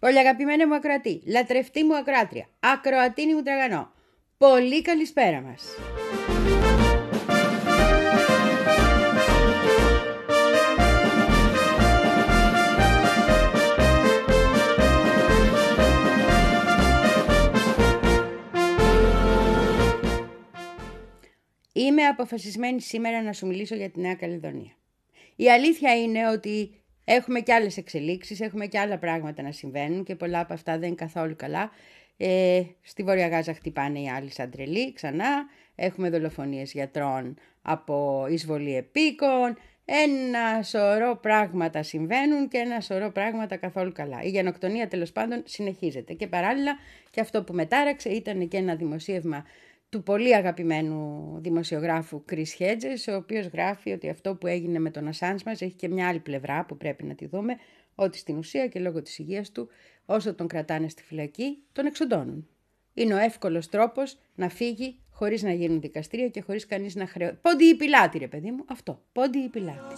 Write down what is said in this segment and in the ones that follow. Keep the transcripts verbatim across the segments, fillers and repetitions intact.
Πολύ αγαπημένη μου ακροατή, λατρευτή μου ακροάτρια, ακροατίνη μου τραγανό, πολύ καλησπέρα μας. Είμαι αποφασισμένη σήμερα να σου μιλήσω για τη Νέα Καλλιδονία. Η αλήθεια είναι ότι έχουμε και άλλες εξελίξεις, έχουμε και άλλα πράγματα να συμβαίνουν και πολλά από αυτά δεν είναι καθόλου καλά. Ε, στη Βόρεια Γάζα χτυπάνε οι άλλοι σαν τρελοί ξανά, έχουμε δολοφονίες γιατρών από εισβολή επίκων, ένα σωρό πράγματα συμβαίνουν και ένα σωρό πράγματα καθόλου καλά. Η γενοκτονία τέλος πάντων συνεχίζεται και παράλληλα και αυτό που μετάραξε ήταν και ένα δημοσίευμα του πολύ αγαπημένου δημοσιογράφου Chris Hedges, ο οποίος γράφει ότι αυτό που έγινε με τον Ασάνζ μας έχει και μια άλλη πλευρά που πρέπει να τη δούμε, ότι στην ουσία και λόγω της υγείας του, όσο τον κρατάνε στη φυλακή, τον εξοντώνουν. Είναι ο εύκολος τρόπος να φύγει χωρίς να γίνουν δικαστήρια και χωρίς κανείς να χρεώσει. Πόντι η πιλάτη, ρε παιδί μου, αυτό, πόντι η πιλάτη.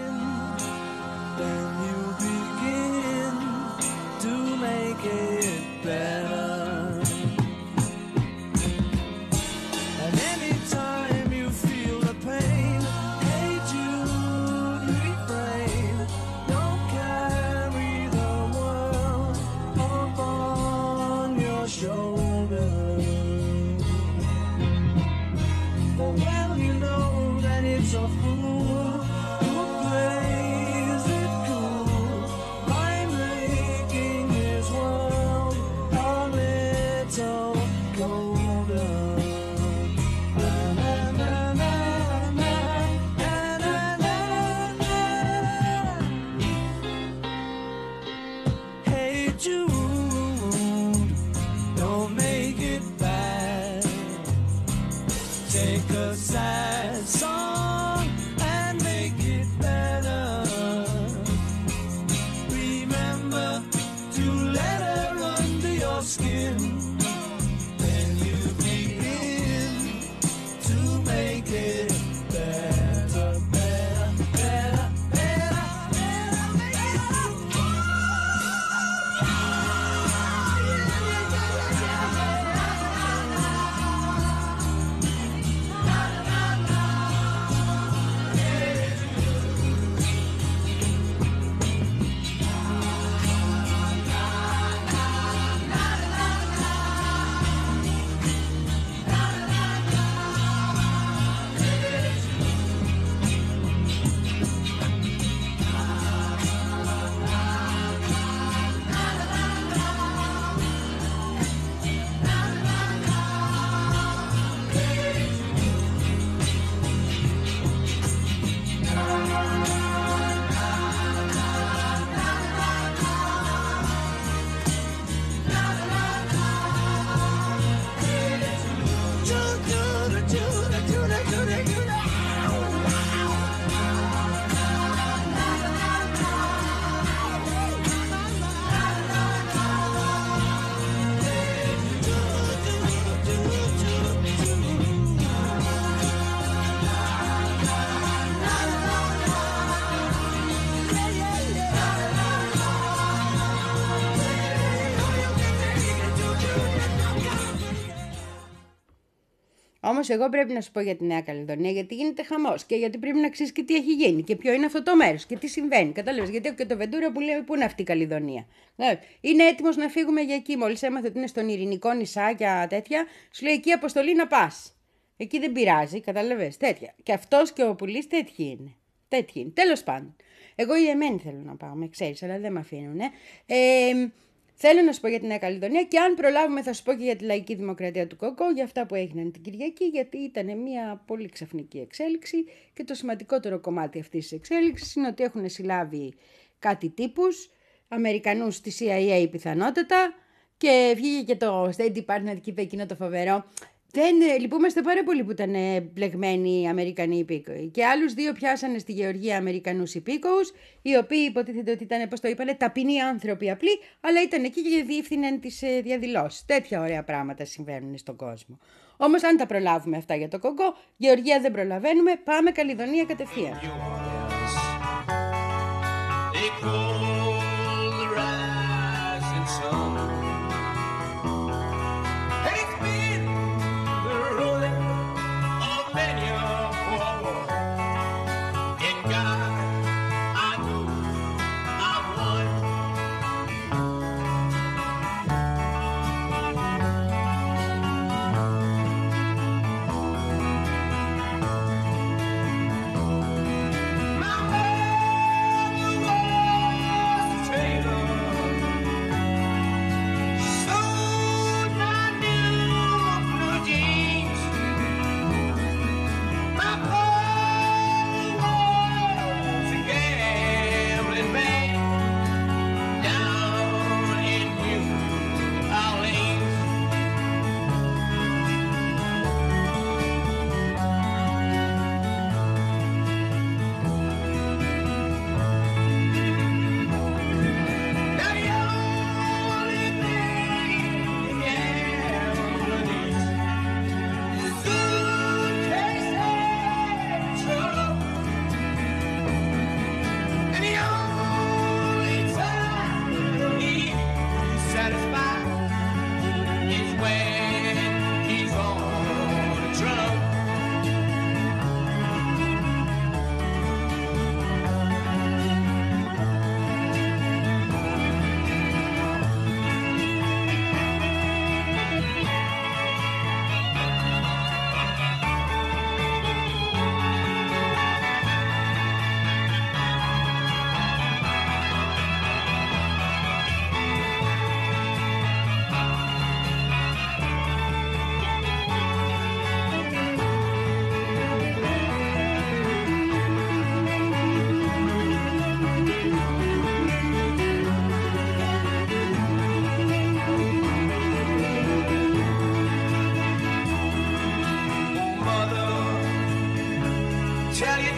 Όμως εγώ πρέπει να σου πω για τη Νέα Καλλιδονία, γιατί γίνεται χαμός και γιατί πρέπει να ξέρεις και τι έχει γίνει και ποιο είναι αυτό το μέρος και τι συμβαίνει. Κατάλαβες, γιατί έχω και το Βεντούρα που λέει πού είναι αυτή η Καλλιδονία. Είναι έτοιμος να φύγουμε για εκεί. Μόλις έμαθε ότι είναι στον Ειρηνικό νησάκια τέτοια, σου λέει εκεί αποστολή να πας. Εκεί δεν πειράζει, κατάλαβες, τέτοια. Και αυτός και ο πουλής τέτοιοι είναι. Τέτοιοι είναι. Τέλος πάντων. Εγώ η εμένη θέλω να πάω, με ξέρεις, αλλά δεν με αφήνουν. Ε, Θέλω να σου πω για την Νέα Καλλιδονία και αν προλάβουμε θα σου πω και για τη λαϊκή δημοκρατία του Κοκό, για αυτά που έγιναν την Κυριακή, γιατί ήταν μια πολύ ξαφνική εξέλιξη και το σημαντικότερο κομμάτι αυτής της εξέλιξης είναι ότι έχουν συλλάβει κάτι τύπους, Αμερικανούς στη σι άι έι πιθανότατα, και βγήκε και το State Department και είπε εκείνο το φοβερό. Δεν, λυπούμαστε πάρα πολύ που ήταν μπλεγμένοι οι Αμερικανοί υπήκοοι. Και άλλους δύο πιάσανε στη Γεωργία Αμερικανούς υπήκοους, οι οποίοι υποτίθεται ότι ήταν, πώς το είπανε, ταπεινοί άνθρωποι απλοί, αλλά ήταν εκεί και διεύθυναν τις διαδηλώσεις. Τέτοια ωραία πράγματα συμβαίνουν στον κόσμο. Όμως, αν τα προλάβουμε αυτά για το Κογκό, Γεωργία δεν προλαβαίνουμε, πάμε Καλλιδονία κατευθείαν.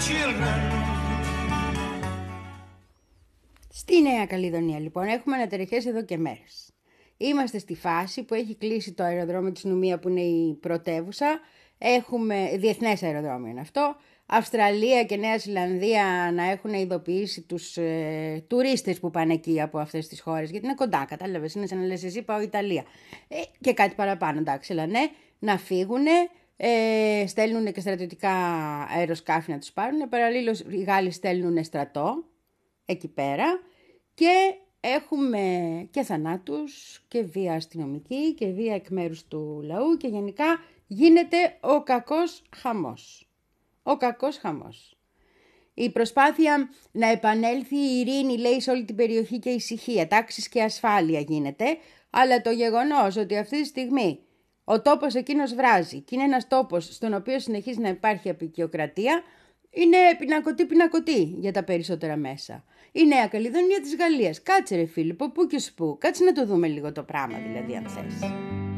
Στη Νέα Καλλιδονία λοιπόν έχουμε ανατερεχές εδώ και μέρες. Είμαστε στη φάση που έχει κλείσει το αεροδρόμιο της Νουμία που είναι η πρωτεύουσα. Έχουμε διεθνές αεροδρόμιο είναι αυτό. Αυστραλία και Νέα Ζηλανδία να έχουν ειδοποιήσει τους ε, τουρίστες που πάνε εκεί από αυτές τις χώρες, γιατί είναι κοντά, κατάλαβες, είναι σαν να λες εσύ πάω Ιταλία. Ε, και κάτι παραπάνω, εντάξει, αλλά ναι, να φύγουν, ε, στέλνουν και στρατιωτικά αεροσκάφη να τους πάρουν, παραλλήλως οι Γάλλοι στέλνουν στρατό εκεί πέρα και έχουμε και θανάτους και βία αστυνομική και βία εκ μέρους του λαού και γενικά γίνεται ο κακός χαμός. Ο κακός χαμός. Η προσπάθεια να επανέλθει η ειρήνη, λέει, σε όλη την περιοχή και η ησυχία, τάξης και ασφάλεια γίνεται, αλλά το γεγονός ότι αυτή τη στιγμή ο τόπος εκείνος βράζει και είναι ένας τόπος στον οποίο συνεχίζει να υπάρχει αποικιοκρατία, είναι πινακωτή πινακωτή για τα περισσότερα μέσα. Η Νέα Καλλιδονία της Γαλλίας. Κάτσε ρε Φίλιππο, πού και σπου. Κάτσε να το δούμε λίγο το πράγμα δηλαδή αν θες.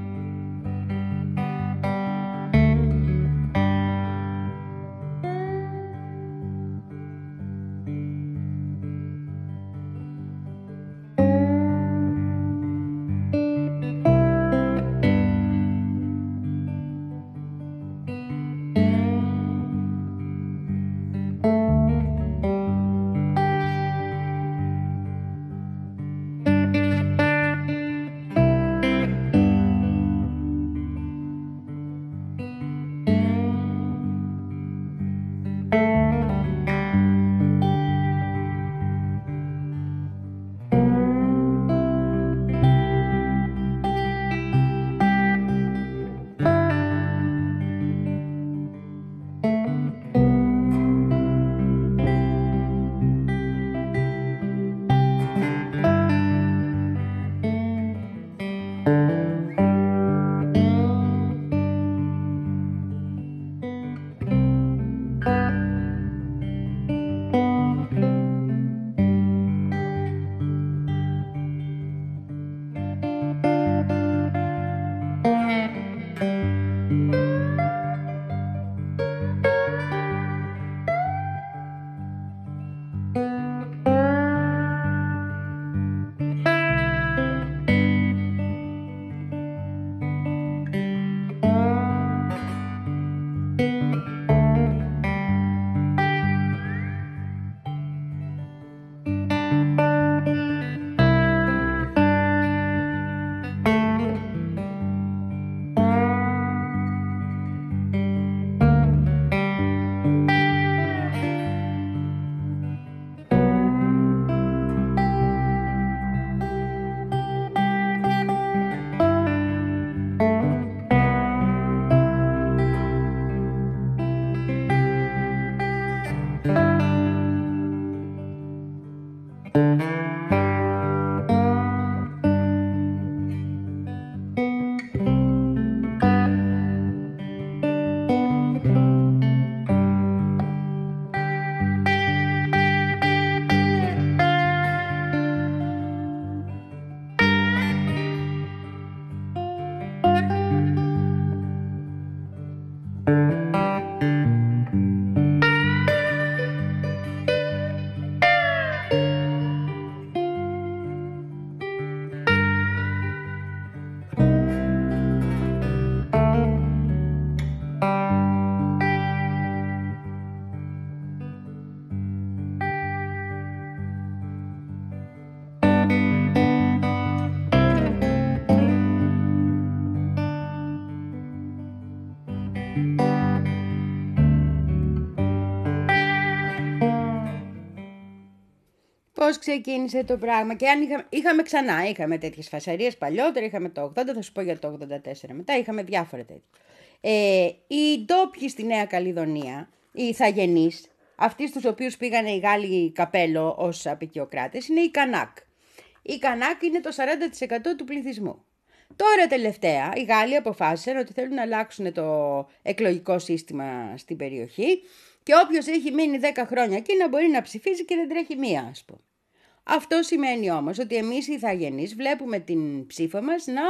Πώς ξεκίνησε το πράγμα και αν είχαμε, είχαμε ξανά, είχαμε τέτοιες φασαρίες παλιότερα, είχαμε το ογδόντα, θα σου πω για το ογδόντα τέσσερα μετά, είχαμε διάφορα τέτοια. Ε, οι ντόπιοι στη Νέα Καλλιδονία, οι ηθαγενείς, αυτοί στους οποίους πήγανε οι Γάλλοι καπέλο ως αποικιοκράτες, είναι οι Κανάκ. Οι Κανάκ είναι το σαράντα τοις εκατό του πληθυσμού. Τώρα τελευταία οι Γάλλοι αποφάσισαν ότι θέλουν να αλλάξουν το εκλογικό σύστημα στην περιοχή και όποιος έχει μείνει δέκα χρόνια εκεί να μπορεί να ψηφίζει και δεν τρέχει μία, ας πούμε. Αυτό σημαίνει όμως ότι εμείς οι ηθαγενείς βλέπουμε την ψήφο μας να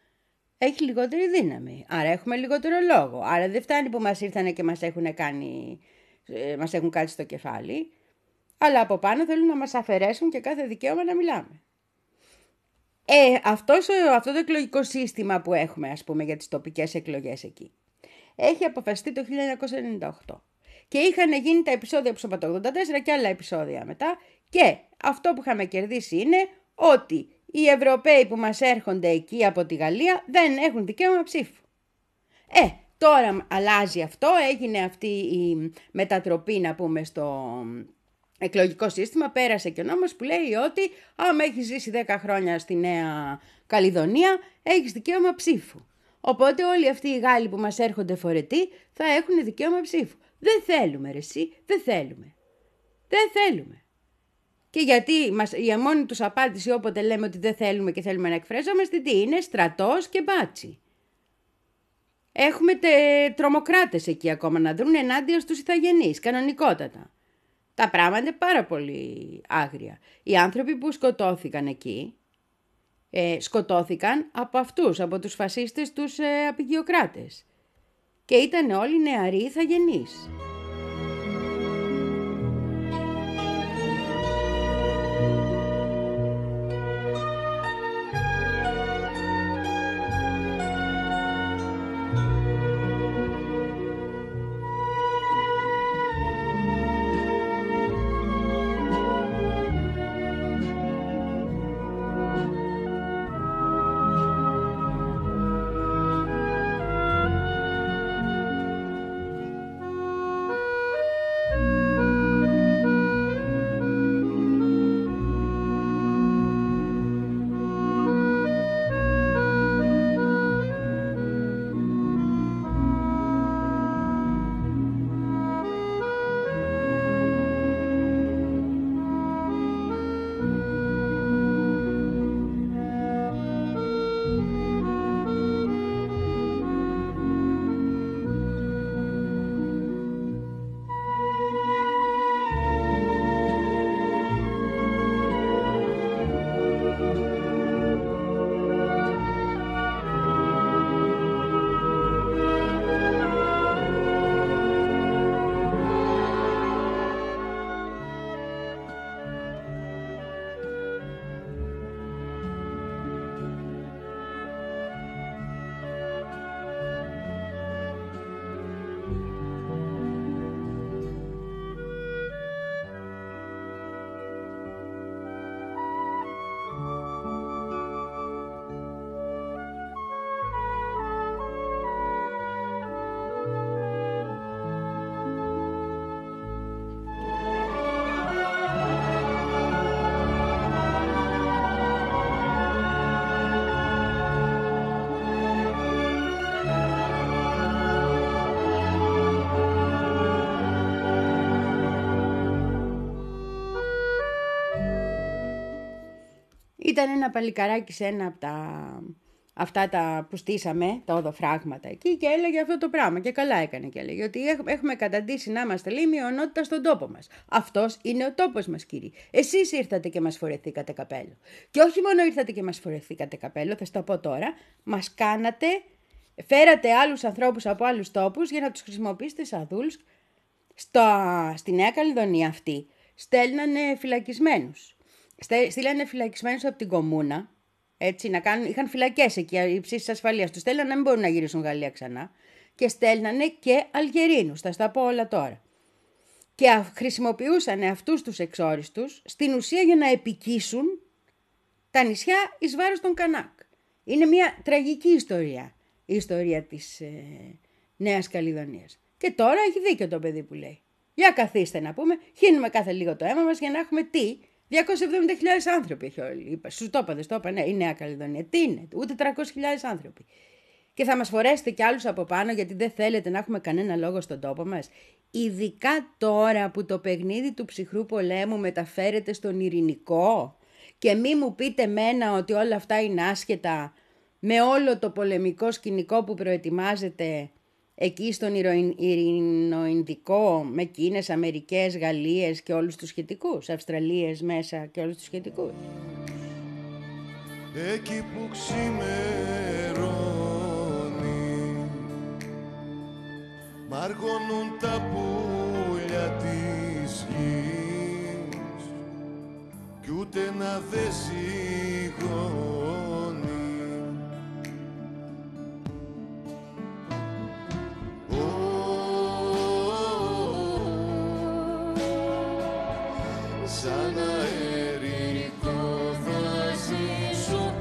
έχει λιγότερη δύναμη. Άρα έχουμε λιγότερο λόγο. Άρα δεν φτάνει που μας ήρθανε και μας έχουν κάνει ε, μας έχουν κάτσει στο κεφάλι, αλλά από πάνω θέλουν να μας αφαιρέσουν και κάθε δικαίωμα να μιλάμε. Ε, αυτός, αυτό το εκλογικό σύστημα που έχουμε, ας πούμε, για τις τοπικές εκλογές εκεί, έχει αποφασιστεί το χίλια εννιακόσια ενενήντα οκτώ. Και είχαν γίνει τα επεισόδια που το ογδόντα τέσσερα και άλλα επεισόδια μετά. Και αυτό που είχαμε κερδίσει είναι ότι οι Ευρωπαίοι που μας έρχονται εκεί από τη Γαλλία δεν έχουν δικαίωμα ψήφου. Ε, τώρα αλλάζει αυτό, έγινε αυτή η μετατροπή, να πούμε, στο εκλογικό σύστημα, πέρασε και ο νόμος που λέει ότι άμα έχεις ζήσει δέκα χρόνια στη Νέα Καλλιδονία, έχεις δικαίωμα ψήφου. Οπότε όλοι αυτοί οι Γάλλοι που μας έρχονται φορετοί θα έχουν δικαίωμα ψήφου. Δεν θέλουμε ρε εσύ, δεν θέλουμε. Δεν θέλουμε. Και γιατί μας, η μόνη τους απάντηση όποτε λέμε ότι δεν θέλουμε και θέλουμε να εκφράζομαστε, τι είναι, στρατός και μπάτσι. Έχουμε τε, τρομοκράτες εκεί ακόμα να δρουν ενάντια στους ηθαγενείς, κανονικότατα. Τα πράγματα είναι πάρα πολύ άγρια. Οι άνθρωποι που σκοτώθηκαν εκεί, ε, σκοτώθηκαν από αυτούς, από τους φασίστες, τους ε, απεικιοκράτες. Και ήταν όλοι νεαροί ηθαγενείς. Ήταν ένα παλικαράκι σε ένα από τα, αυτά τα που στήσαμε, τα οδοφράγματα εκεί, και έλεγε αυτό το πράγμα. Και καλά έκανε και έλεγε ότι έχουμε καταντήσει να είμαστε, λέει, μειονότητα στον τόπο μας. Αυτός είναι ο τόπος μας, κύριοι. Εσείς ήρθατε και μας φορεθήκατε καπέλο. Και όχι μόνο ήρθατε και μας φορεθήκατε καπέλο, θα στο πω τώρα, μας κάνατε, φέρατε άλλους ανθρώπους από άλλους τόπους για να τους χρησιμοποιήσετε σαν δούλους. Στη Νέα Καλλιδονία αυτή στέλνανε φυλακισμένους. Στείλανε φυλακισμένους από την Κομμούνα, έτσι, να κάνουν, είχαν φυλακές εκεί, οι ψήσεις ασφαλείας. Τους στέλνανε να μην μπορούν να γυρίσουν Γαλλία ξανά. Και στέλνανε και Αλγερίνους, θα στα πω όλα τώρα. Και χρησιμοποιούσαν αυτούς τους εξόριστους στην ουσία για να επικίσουν τα νησιά εις βάρος των Κανάκ. Είναι μια τραγική ιστορία, η ιστορία της ε, Νέας Καλλιδονίας. Και τώρα έχει δίκιο το παιδί που λέει. Για καθίστε να πούμε, χύνουμε κάθε λίγο το αίμα μας για να έχουμε τι. διακόσιες εβδομήντα χιλιάδες άνθρωποι έχει όλοι. Σου το είπα, δεν το είπα, ναι, η Νέα Καλλιδονία. Τι είναι, ούτε τριακόσιες χιλιάδες άνθρωποι. Και θα μας φορέσετε κι άλλους από πάνω γιατί δεν θέλετε να έχουμε κανένα λόγο στον τόπο μας. Ειδικά τώρα που το παιχνίδι του ψυχρού πολέμου μεταφέρεται στον ειρηνικό και μη μου πείτε μένα ότι όλα αυτά είναι άσχετα με όλο το πολεμικό σκηνικό που προετοιμάζεται εκεί στον Ειρηνο-Ινδικό με Κίνες, Αμερικές, Γαλλίες και όλους τους σχετικούς, Αυστραλίες μέσα και όλους τους σχετικούς. Εκεί που ξημερώνει μαργωνούν τα πουλιά της γης κι ούτε να δε σηκώνει. Σαν αερικό θα ζήσω,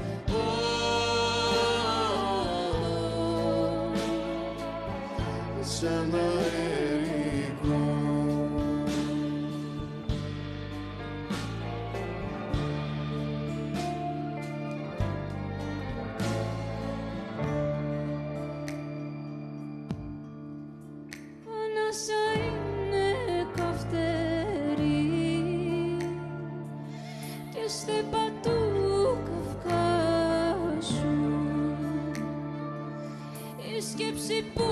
σαν αερικό. Ανάσα είναι καυτερή και στέπα του Καυκάσου, η σκέψη που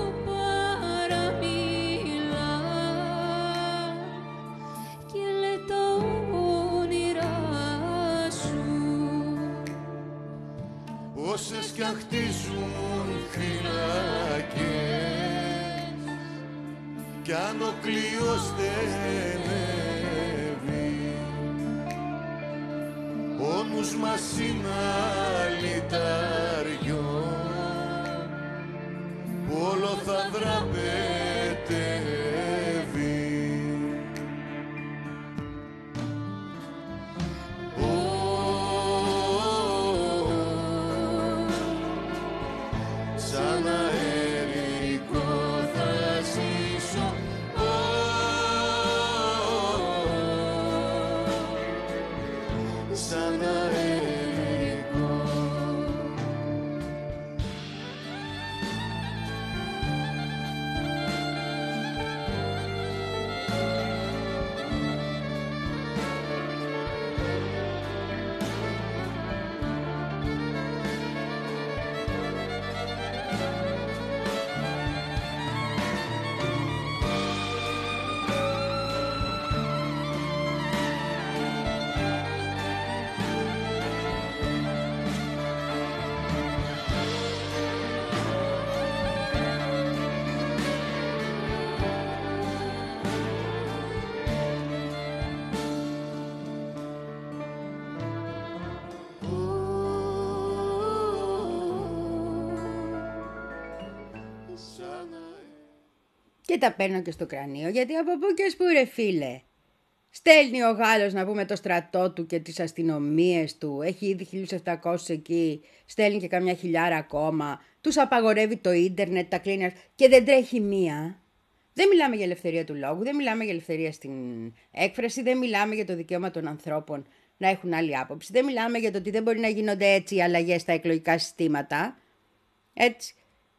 παραμιλά και λέει τα όνειρά σου. Όσες κι αν χτίζουν φυλακές κι αν ο κλειός στενεύει, ο νους μας είναι αλυταριό που όλο θα δραπετεύει. Σαν αερικό θα ζήσω, σαν αερικό. Και τα παίρνω και στο κρανίο, γιατί από πού και σπου ρε φίλε. Στέλνει ο Γάλλος να πούμε το στρατό του και τις αστυνομίες του, έχει ήδη χίλιους επτακόσιους εκεί, στέλνει και καμιά χιλιάρα ακόμα, τους απαγορεύει το ίντερνετ, τα κλείνει και δεν τρέχει μία. Δεν μιλάμε για ελευθερία του λόγου, δεν μιλάμε για ελευθερία στην έκφραση, δεν μιλάμε για το δικαίωμα των ανθρώπων να έχουν άλλη άποψη, δεν μιλάμε για το ότι δεν μπορεί να γίνονται έτσι οι αλλαγές στα εκλογικά συστήματα, έτσι.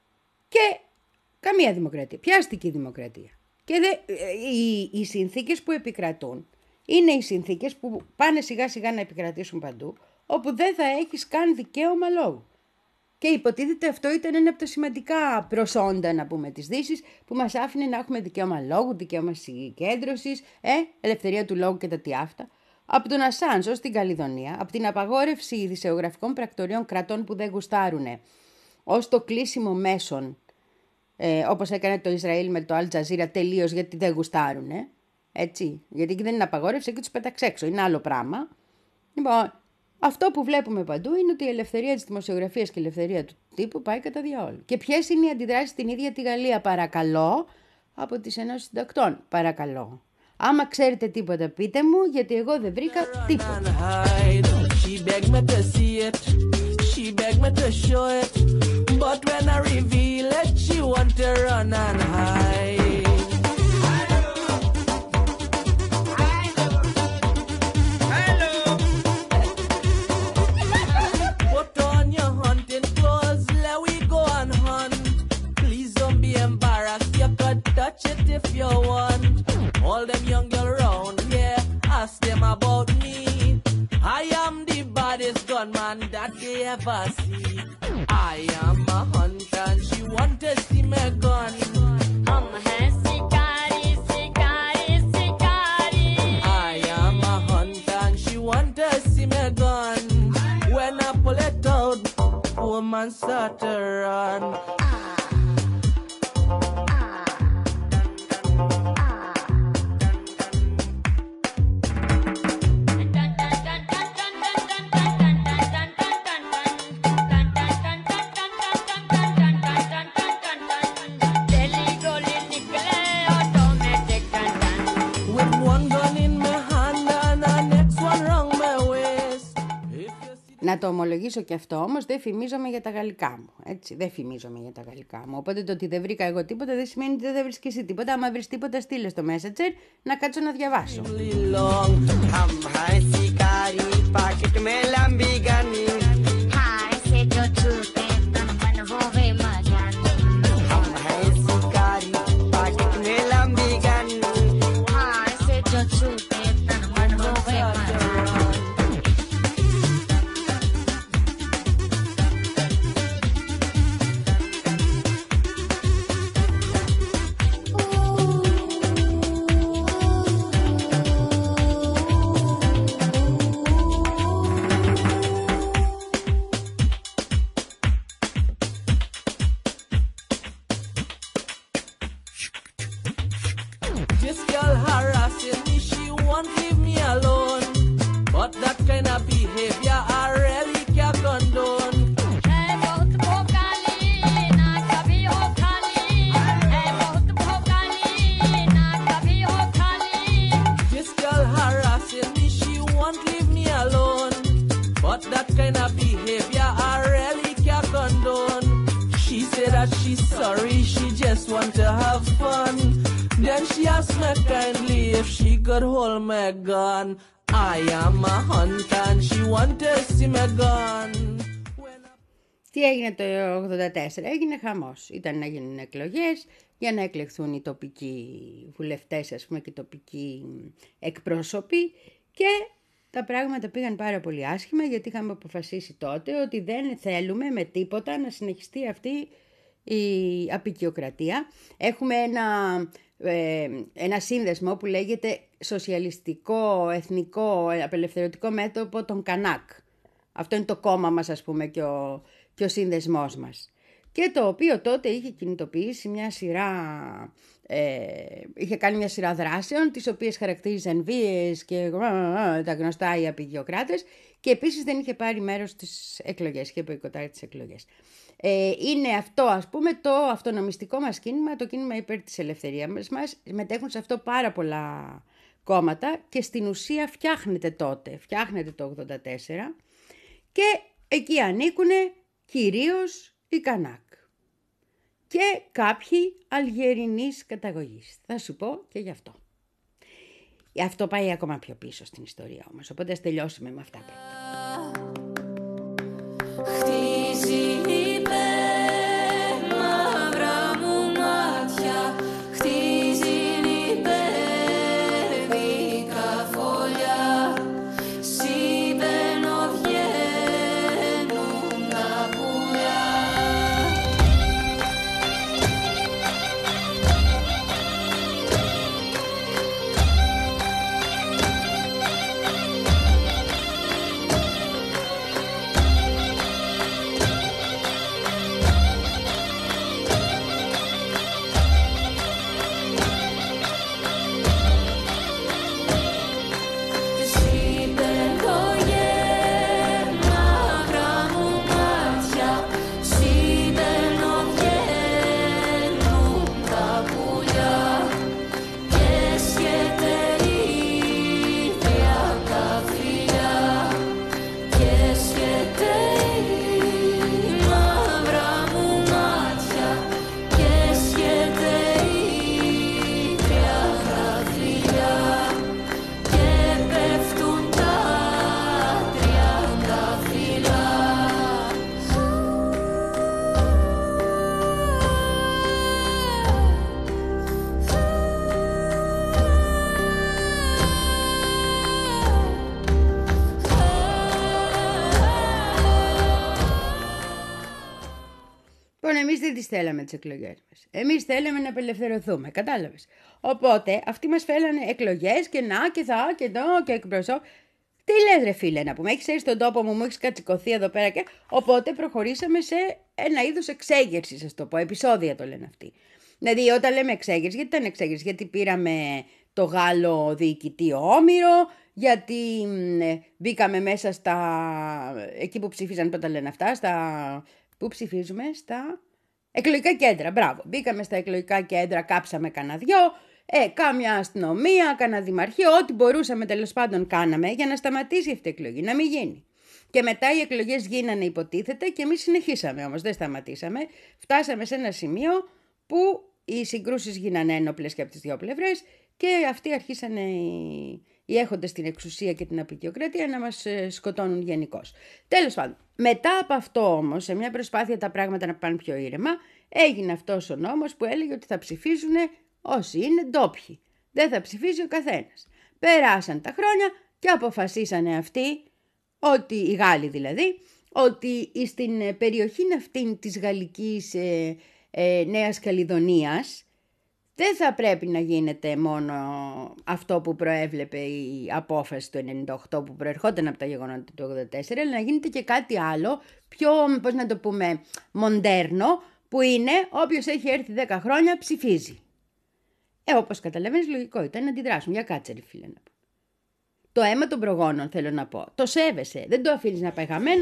Και καμία δημοκρατία, πιάστηκε δημοκρατία. Και δε, οι, οι συνθήκες που επικρατούν είναι οι συνθήκες που πάνε σιγά σιγά να επικρατήσουν παντού, όπου δεν θα έχεις καν δικαίωμα λόγου. Και υποτίθεται αυτό ήταν ένα από τα σημαντικά προσόντα, να πούμε, της Δύσης, που μας άφηνε να έχουμε δικαίωμα λόγου, δικαίωμα συγκέντρωσης, ε, ελευθερία του λόγου και τα τι αυτά. Από τον Ασάνζ ως την Καλλιδονία, από την απαγόρευση ειδησεογραφικών πρακτορείων κρατών που δεν γουστάρουνε, ως το κλείσιμο μέσων, ε, όπως έκανε το Ισραήλ με το Αλ Τζαζίρα τελείως γιατί δεν γουστάρουνε, έτσι, γιατί εκεί δεν είναι απαγόρευση και τους πέταξε έξω, είναι άλλο πράγμα. Λοιπόν, αυτό που βλέπουμε παντού είναι ότι η ελευθερία της δημοσιογραφίας και η ελευθερία του τύπου πάει κατά διαόλου. Και ποιες είναι οι αντιδράσεις στην ίδια τη Γαλλία, παρακαλώ, από τις ενώσεις συντακτών, παρακαλώ. Άμα ξέρετε τίποτα πείτε μου, γιατί εγώ δεν βρήκα τίποτα. Touch it if you want. All them young girl round here, ask them about me. I am the baddest gunman that they ever see. I am a hunter and she want to see me gun. I'm a sikari, sikari, sikari. I am a hunter and she want to see me gun. When I pull it out, woman start to run. το ομολογήσω και αυτό, όμως δεν φημίζομαι για τα γαλλικά μου. Έτσι, δεν φημίζομαι για τα γαλλικά μου. Οπότε το ότι δεν βρήκα εγώ τίποτα δεν σημαίνει ότι δεν θα βρεις και εσύ τίποτα. Άμα βρεις τίποτα, στείλε στο Messenger να κάτσω να διαβάσω. This girl harassing me, she won't leave me alone. But that kind of behavior I really can't condone. This girl harassing me, she won't leave me alone. But that kind of behavior I really can't condone. She said that she's sorry, she just want to have fun. Then she asked me kindly if she could hold my gun. I am a hunter and she want to see my gun. Τι έγινε το ογδόντα τέσσερα, έγινε χαμός. Ήταν να γίνουν εκλογές για να εκλεχθούν οι τοπικοί βουλευτές, ας πούμε, και οι τοπικοί εκπρόσωποι, και τα πράγματα πήγαν πάρα πολύ άσχημα, γιατί είχαμε αποφασίσει τότε ότι δεν θέλουμε με τίποτα να συνεχιστεί αυτή η απικιοκρατία. Έχουμε ένα, ε, ένα σύνδεσμο που λέγεται Σοσιαλιστικό Εθνικό Απελευθερωτικό Μέτωπο των Κανάκ. Αυτό είναι το κόμμα μας, ας πούμε, και ο, και ο σύνδεσμός μας. Και το οποίο τότε είχε κινητοποιήσει μια σειρά, ε, είχε κάνει μια σειρά δράσεων, τις οποίες χαρακτήριζαν βίες και ε, τα γνωστά οι απικιοκράτες, και επίσης δεν είχε πάρει μέρος στις εκλογές, είχε μποϊκοτάρει τις εκλογές. Ε, είναι αυτό, ας πούμε, το αυτονομιστικό μας κίνημα, το κίνημα υπέρ της ελευθερίας μας. Μετέχουν σε αυτό πάρα πολλά κόμματα και στην ουσία φτιάχνεται τότε, φτιάχνεται το ογδόντα τέσσερα, και εκεί ανήκουν κυρίως οι Κανάκ και κάποιοι Αλγερινής καταγωγής. Θα σου πω και γι' αυτό. Αυτό πάει ακόμα πιο πίσω στην ιστορία όμως, οπότε ας τελειώσουμε με αυτά πρώτα. Χτίζει μαύρα μου μάτια, χτίζει υπέρδικα φωλιά, συμπαίνω βγαίνουν τα πουλιά. Εμείς δεν τις θέλαμε τις εκλογές μας. Εμείς θέλαμε να απελευθερωθούμε, κατάλαβες. Οπότε αυτοί μας φέρανε εκλογές και να και θα και εδώ και εκπροσώ. Τι λες ρε φίλε να πούμε, έχεις έρθει στον τόπο μου, μου έχεις κατσικωθεί εδώ πέρα και... Οπότε προχωρήσαμε σε ένα είδος εξέγερσης, ας το πω, επεισόδια το λένε αυτοί. Δηλαδή όταν λέμε εξέγερση, γιατί ήταν εξέγερση, γιατί πήραμε το Γάλλο διοικητή Όμηρο, γιατί μ, μπήκαμε μέσα στα... εκεί που ψήφιζαν, πότε τα λένε αυτά, στα... Πού ψηφίζουμε, στα εκλογικά κέντρα, μπράβο. Μπήκαμε στα εκλογικά κέντρα, κάψαμε κανένα δυο, ε, κάμια αστυνομία, κανένα δημαρχείο, ό,τι μπορούσαμε τέλος πάντων κάναμε για να σταματήσει αυτή η εκλογή, να μην γίνει. Και μετά οι εκλογές γίνανε υποτίθεται και εμείς συνεχίσαμε όμως, δεν σταματήσαμε. Φτάσαμε σε ένα σημείο που οι συγκρούσεις γίνανε ένοπλες και από τις δύο πλευρές και αυτοί αρχίσανε οι, οι έχοντες την εξουσία και την αποικιοκρατία να μας σκοτώνουν γενικώς. Τέλος πάντων, μετά από αυτό όμως, σε μια προσπάθεια τα πράγματα να πάνε πιο ήρεμα, έγινε αυτός ο νόμος που έλεγε ότι θα ψηφίζουν όσοι είναι ντόπιοι. Δεν θα ψηφίζει ο καθένας. Περάσαν τα χρόνια και αποφασίσανε αυτοί, ότι, οι Γάλλοι δηλαδή, ότι στην περιοχή αυτή της Γαλλικής ε, ε, Νέας Καλλιδονίας δεν θα πρέπει να γίνεται μόνο αυτό που προέβλεπε η απόφαση του ενενήντα οκτώ που προερχόταν από τα γεγονότα του ογδόντα τέσσερα, αλλά να γίνεται και κάτι άλλο, πιο, πώς να το πούμε, μοντέρνο, που είναι όποιος έχει έρθει δέκα χρόνια ψηφίζει. Ε, όπως καταλαβαίνεις, λογικό ήταν να αντιδράσουν. Για κάτσε ρε φίλε να πω. Το αίμα των προγόνων θέλω να πω. Το σέβεσαι, δεν το αφήνεις να πάει χαμένο.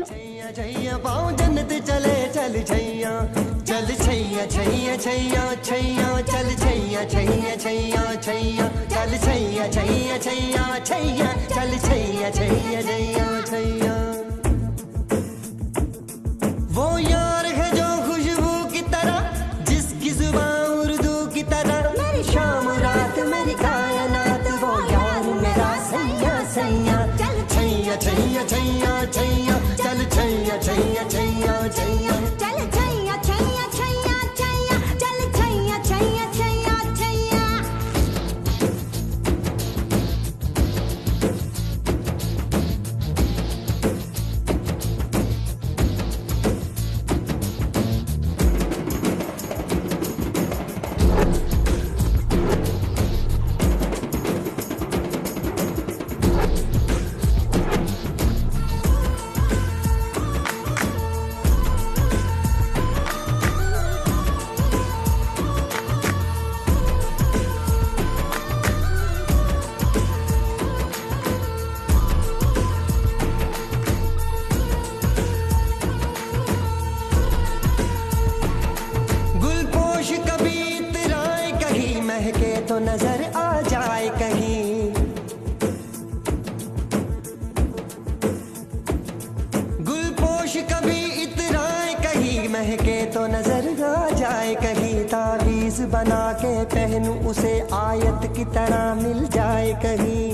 बना के पहनूं उसे आयत की तरह मिल जाए कहीं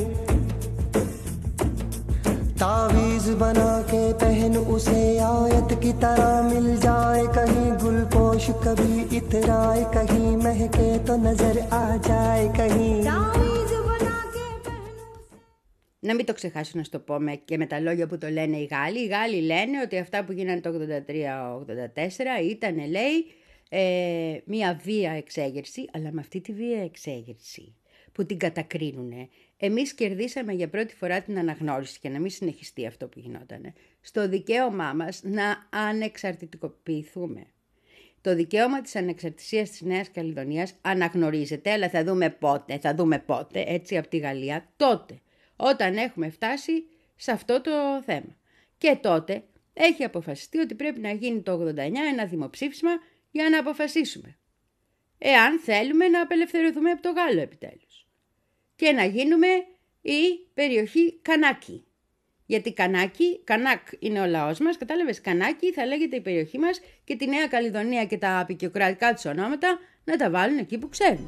तावीज़ बना के पहनूं उसे आयत की तरह मिल जाए कहीं गुलपोश कभी इतराए कहीं महके तो नजर आ जाए कहीं तावीज़ बना के Να μην το ξεχάσω να στο πω με, και με τα λόγια που το λένε οι Γάλλοι. Οι Γάλλοι λένε ότι αυτά που γίνανε το ογδόντα τρία ογδόντα τέσσερα ήταν, λέει, Ε, μία βία εξέγερση, αλλά με αυτή τη βία εξέγερση που την κατακρίνουνε, εμείς κερδίσαμε για πρώτη φορά την αναγνώριση, και να μην συνεχιστεί αυτό που γινότανε, στο δικαίωμά μας να ανεξαρτητικοποιηθούμε. Το δικαίωμα της ανεξαρτησίας της Νέας Καλλιδονίας αναγνωρίζεται, αλλά θα δούμε πότε, θα δούμε πότε, έτσι από τη Γαλλία, τότε, όταν έχουμε φτάσει σε αυτό το θέμα. Και τότε έχει αποφασιστεί ότι πρέπει να γίνει το ογδόντα εννιά ένα δημοψήφισμα για να αποφασίσουμε εάν θέλουμε να απελευθερωθούμε από το Γάλλο επιτέλους και να γίνουμε η περιοχή Κανάκι. Γιατί Κανάκι, Κανάκ είναι ο λαός μας, κατάλαβες, Κανάκι θα λέγεται η περιοχή μας και τη Νέα Καλλιδονία και τα αποικιοκρατικά τους ονόματα να τα βάλουν εκεί που ξέρουν.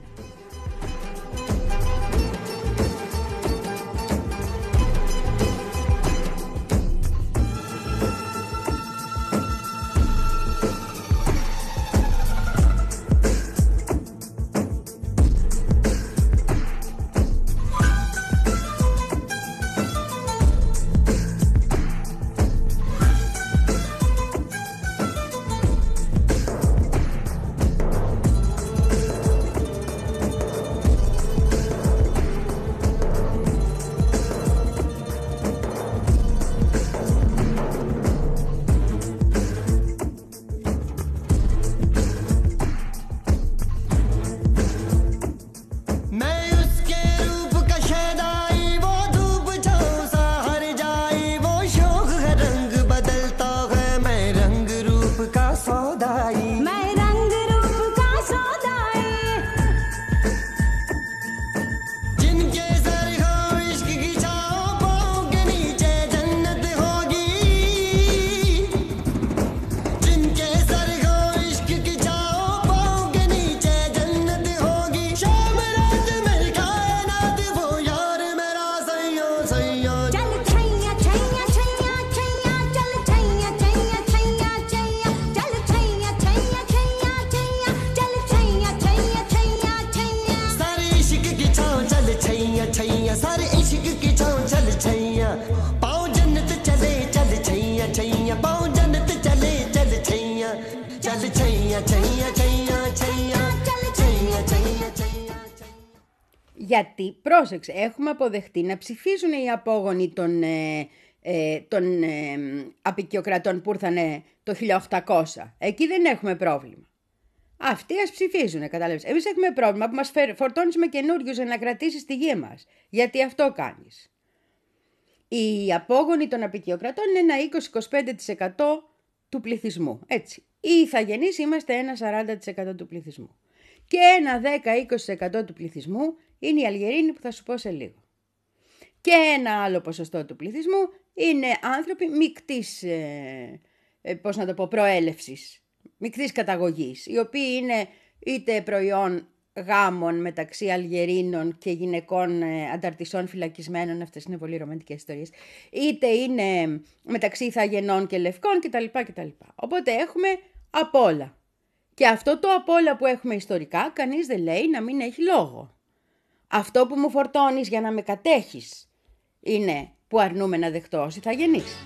Γιατί, πρόσεξε, έχουμε αποδεχτεί να ψηφίζουν οι απόγονοι των, ε, ε, των ε, αποικιοκρατών που ήρθαν το χίλια οκτακόσια. Εκεί δεν έχουμε πρόβλημα. Αυτοί ας ψηφίζουν, κατάλαβες. Εμείς έχουμε πρόβλημα που μας φορτώνεις με καινούριους να κρατήσεις τη γη μας. Γιατί αυτό κάνεις. Οι απόγονοι των αποικιοκρατών είναι ένα είκοσι με είκοσι πέντε τοις εκατό του πληθυσμού. Έτσι. Οι ηθαγενείς είμαστε ένα σαράντα τοις εκατό του πληθυσμού. Και ένα δέκα με είκοσι τοις εκατό του πληθυσμού είναι οι Αλγερίνοι που θα σου πω σε λίγο. Και ένα άλλο ποσοστό του πληθυσμού είναι άνθρωποι μικτής, ε, ε, πώς να το πω, προέλευσης, μικτής καταγωγής, οι οποίοι είναι είτε προϊόν γάμων μεταξύ Αλγερίνων και γυναικών ε, ανταρτισσών φυλακισμένων, αυτές είναι πολύ ρομαντικές ιστορίες, είτε είναι μεταξύ Ιθαγενών και Λευκών κτλ. κτλ. Οπότε έχουμε απ' όλα. Και αυτό το απ' όλα που έχουμε ιστορικά, κανείς δεν λέει να μην έχει λόγο. Αυτό που μου φορτώνεις για να με κατέχεις είναι που αρνούμε να δεχτώ ως Ιθαγενής.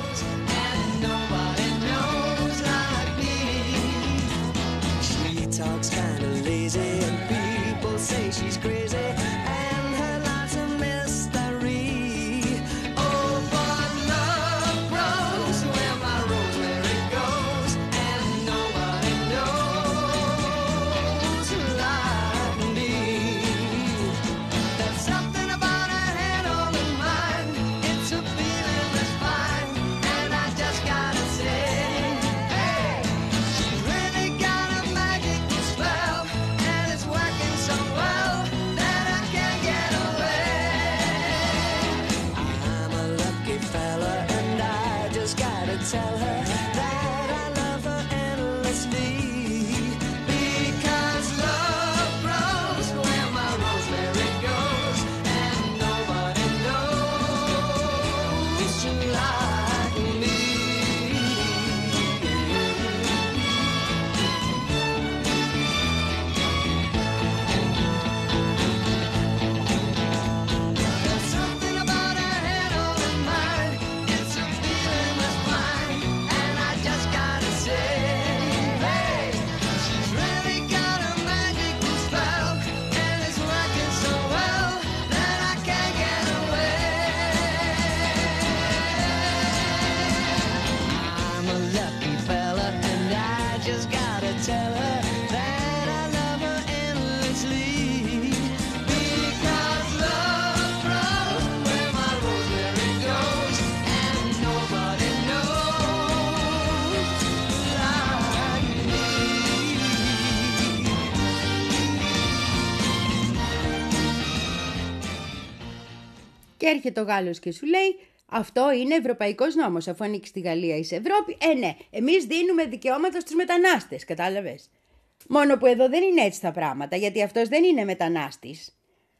Και έρχεται ο Γάλλος και σου λέει, αυτό είναι ευρωπαϊκός νόμος, αφού ανήκει στη Γαλλία ή σε Ευρώπη. Ε, ναι, εμείς δίνουμε δικαιώματα στους μετανάστες, κατάλαβες. Μόνο που εδώ δεν είναι έτσι τα πράγματα, γιατί αυτός δεν είναι μετανάστης.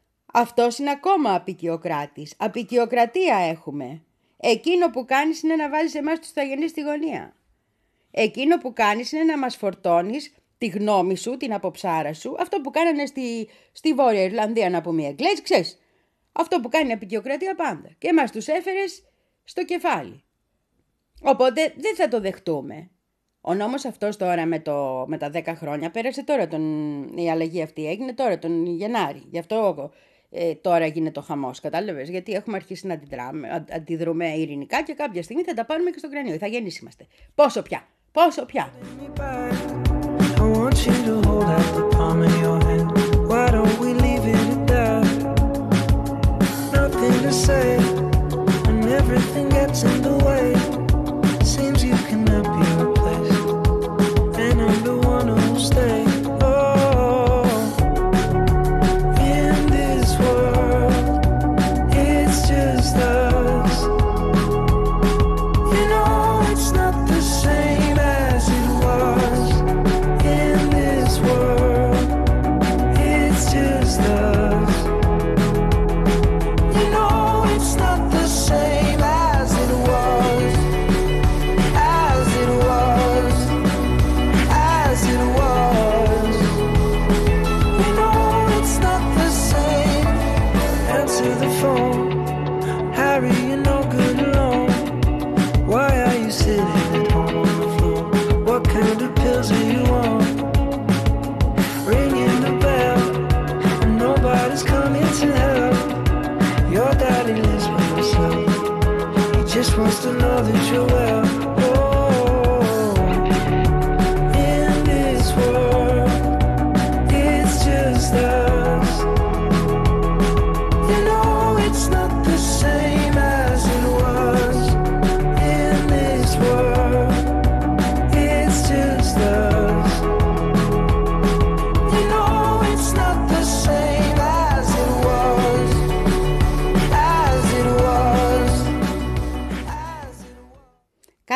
Αυτός είναι ακόμα αποικιοκράτης. Αποικιοκρατία έχουμε. Εκείνο που κάνεις είναι να βάζεις εμάς τους Ιθαγενείς στη γωνία. Εκείνο που κάνεις είναι να μας φορτώνεις τη γνώμη σου, την αποψάρα σου, αυτό που κάνανε στη, στη Βόρεια Ιρλανδία, να πούμε οι Εγγλέζοι, ξέρεις. Αυτό που κάνει η αποικιοκρατία πάντα. Και μας τους έφερες στο κεφάλι. Οπότε δεν θα το δεχτούμε. Ο νόμος αυτός τώρα με, το, με τα δέκα χρόνια πέρασε τώρα, τον, η αλλαγή αυτή έγινε τώρα τον Γενάρη. Γι' αυτό ε, τώρα γίνεται ο χαμός, κατάλαβες. Γιατί έχουμε αρχίσει να αντιδράμε, αντιδρούμε ειρηνικά και κάποια στιγμή θα τα πάρουμε και στο κρανίο. Θα γεννήσει είμαστε. Πόσο πια, πόσο πια. To say when everything gets in the way, seems you cannot be replaced, and I'm the one who'll stay. Oh, in this world, it's just us. You know it's not the same as it was. In this world.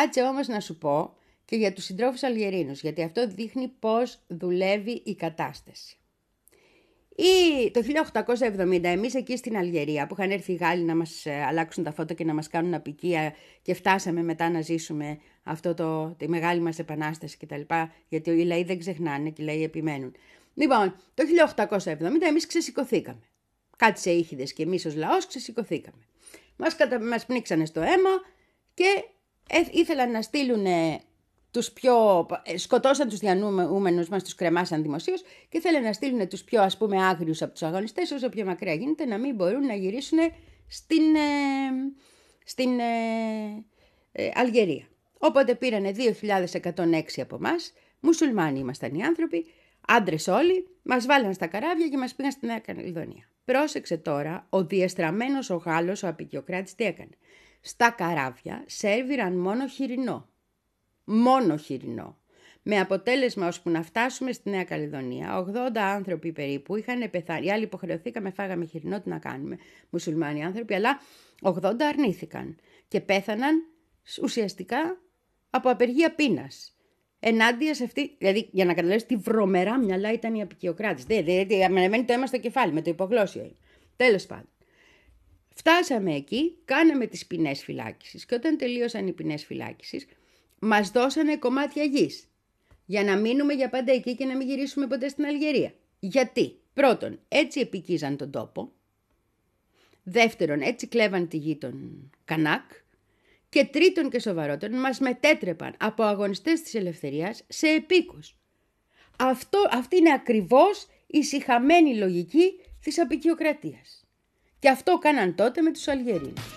Κάτσε όμως να σου πω και για τους συντρόφους Αλγερίνους, γιατί αυτό δείχνει πώς δουλεύει η κατάσταση. Ή το χίλια οκτακόσια εβδομήντα εμείς εκεί στην Αλγερία που είχαν έρθει οι Γάλλοι να μας αλλάξουν τα φώτα και να μας κάνουν απικία και φτάσαμε μετά να ζήσουμε αυτό το, τη μεγάλη μας επανάσταση κτλ. Γιατί οι λαοί δεν ξεχνάνε και οι λαοί επιμένουν. Λοιπόν, το χίλια οκτακόσια εβδομήντα εμείς ξεσηκωθήκαμε. Κάτι σε ήχηδες και εμείς ως λαός ξεσηκωθήκαμε. Μας, κατα... μας πνίξανε στο αίμα και ε, ήθελαν να στείλουν τους πιο... σκοτώσαν τους διανοούμενους μας, τους κρεμάσαν δημοσίως και θέλουν να στείλουν τους πιο ας πούμε άγριους από τους αγωνιστές όσο πιο μακριά γίνεται να μην μπορούν να γυρίσουν στην, ε, στην ε, ε, Αλγερία. Οπότε πήρανε δύο χιλιάδες εκατόν έξι από εμάς, μουσουλμάνοι ήμασταν οι άνθρωποι, άντρες όλοι, μας βάλαν στα καράβια και μας πήγαν στην Νέα Καλλιδονία. Πρόσεξε τώρα, ο διεστραμμένος ο Γάλλος, ο αποικιοκράτης, τι έκανε. Στα καράβια σέρβιραν μόνο χοιρινό. Μόνο χοιρινό. Με αποτέλεσμα ώσπου να φτάσουμε στη Νέα Καλλιδονία, ογδόντα άνθρωποι περίπου είχαν πεθάνει. Οι άλλοι υποχρεωθήκαμε, φάγαμε χοιρινό, τι να κάνουμε, μουσουλμάνοι άνθρωποι, αλλά ογδόντα αρνήθηκαν και πέθαναν ουσιαστικά από απεργία πείνας. Ενάντια σε αυτή, δηλαδή για να καταλάβεις τι βρωμερά μυαλά ήταν οι αποικιοκράτες. Δηλαδή, ανεβαίνει το αίμα στο κεφάλι με το υπογλώσσιο. Τέλος πάντων. Φτάσαμε εκεί, κάναμε τις ποινές φυλάκισης και όταν τελείωσαν οι ποινές φυλάκισης, μας δώσανε κομμάτια γης για να μείνουμε για πάντα εκεί και να μην γυρίσουμε ποτέ στην Αλγερία. Γιατί? Πρώτον, έτσι επικίζαν τον τόπο. Δεύτερον, έτσι κλέβαν τη γη των Κανάκ. Και τρίτον και σοβαρότερον, μας μετέτρεπαν από αγωνιστές της ελευθερίας σε επίκους. Αυτό, αυτή είναι ακριβώς η σιχαμένη λογική της αποικιοκρατίας. Και αυτό κάναν τότε με τους Αλγερίνους.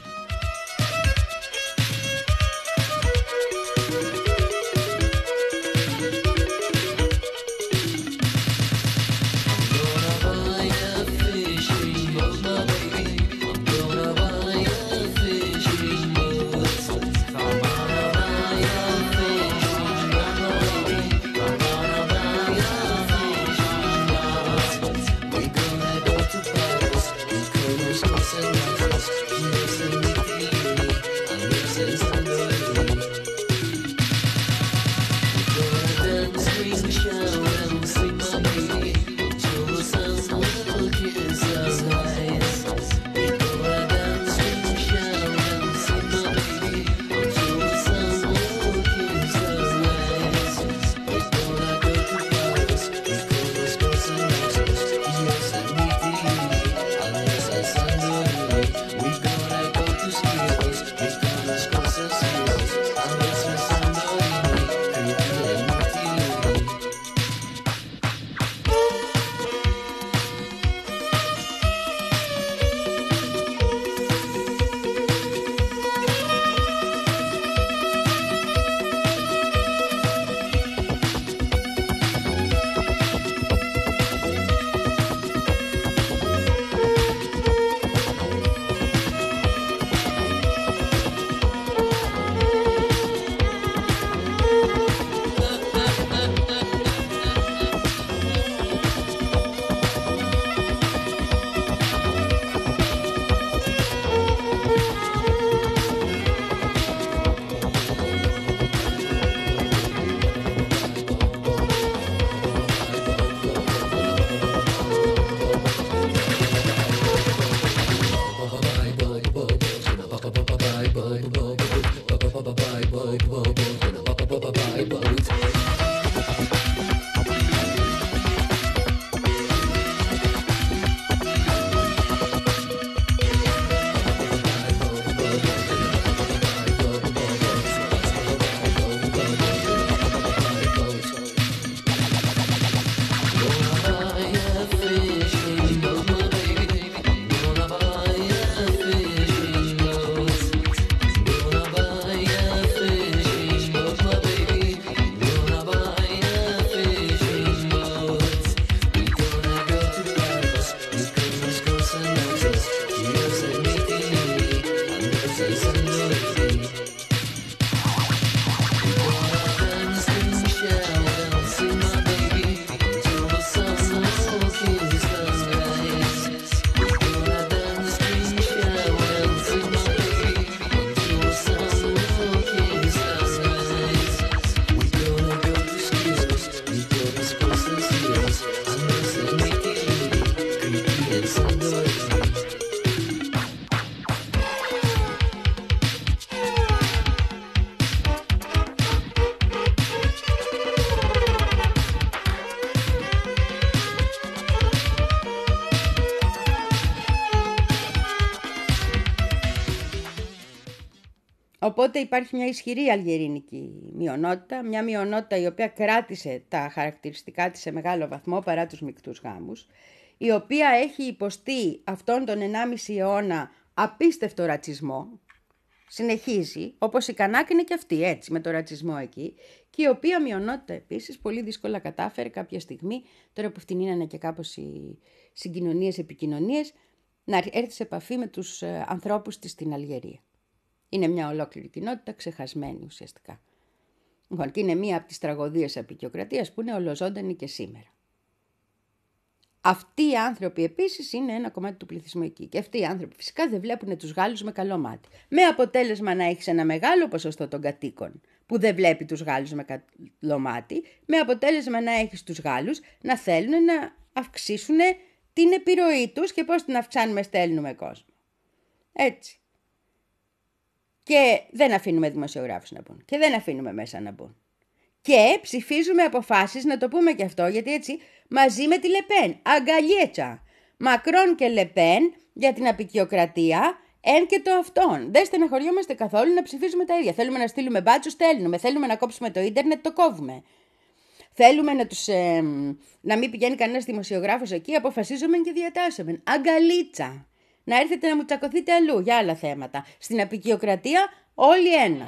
Οπότε υπάρχει μια ισχυρή αλγερινική μειονότητα, μια μειονότητα η οποία κράτησε τα χαρακτηριστικά της σε μεγάλο βαθμό παρά τους μεικτούς γάμους, η οποία έχει υποστεί αυτόν τον ενάμιση αιώνα απίστευτο ρατσισμό, συνεχίζει, όπως η Κανάκ είναι και αυτή έτσι, με το ρατσισμό εκεί, και η οποία μειονότητα επίσης πολύ δύσκολα κατάφερε κάποια στιγμή, τώρα που φτηνίνανε και κάπως οι συγκοινωνίες, επικοινωνίες, να έρθει σε επαφή με τους ανθρώπους της στην Αλγερία. Είναι μια ολόκληρη κοινότητα ξεχασμένη ουσιαστικά. Λοιπόν, και είναι μία από τις τραγωδίες απεικιοκρατίας που είναι ολοζώντανη και σήμερα. Αυτοί οι άνθρωποι επίσης είναι ένα κομμάτι του πληθυσμού εκεί. Και αυτοί οι άνθρωποι φυσικά δεν βλέπουν τους Γάλλους με καλό μάτι. Με αποτέλεσμα να έχεις ένα μεγάλο ποσοστό των κατοίκων που δεν βλέπει τους Γάλλους με καλό μάτι, με αποτέλεσμα να έχεις τους Γάλλους να θέλουν να αυξήσουν την επιρροή τους και πώς την αυξάνουμε, στέλνουμε κόσμο. Έτσι. Και δεν αφήνουμε δημοσιογράφους να μπουν. Και δεν αφήνουμε μέσα να μπουν. Και ψηφίζουμε αποφάσεις, να το πούμε και αυτό, γιατί έτσι μαζί με τη Λεπέν, αγκαλιέτσα, Μακρόν και Λεπέν για την απεικιοκρατία, εν και το αυτόν. Δεν στεναχωριόμαστε καθόλου να ψηφίζουμε τα ίδια. Θέλουμε να στείλουμε μπάτσο, στέλνουμε. Θέλουμε να κόψουμε το ίντερνετ, το κόβουμε. Θέλουμε να, τους, ε, να μην πηγαίνει κανένας δημοσιογράφος εκεί, αποφασίζουμε και διατάσσουμε. Αγκαλίτσα. Να έρθετε να μου τσακωθείτε αλλού για άλλα θέματα. Στην απεικιοκρατία όλοι ένα.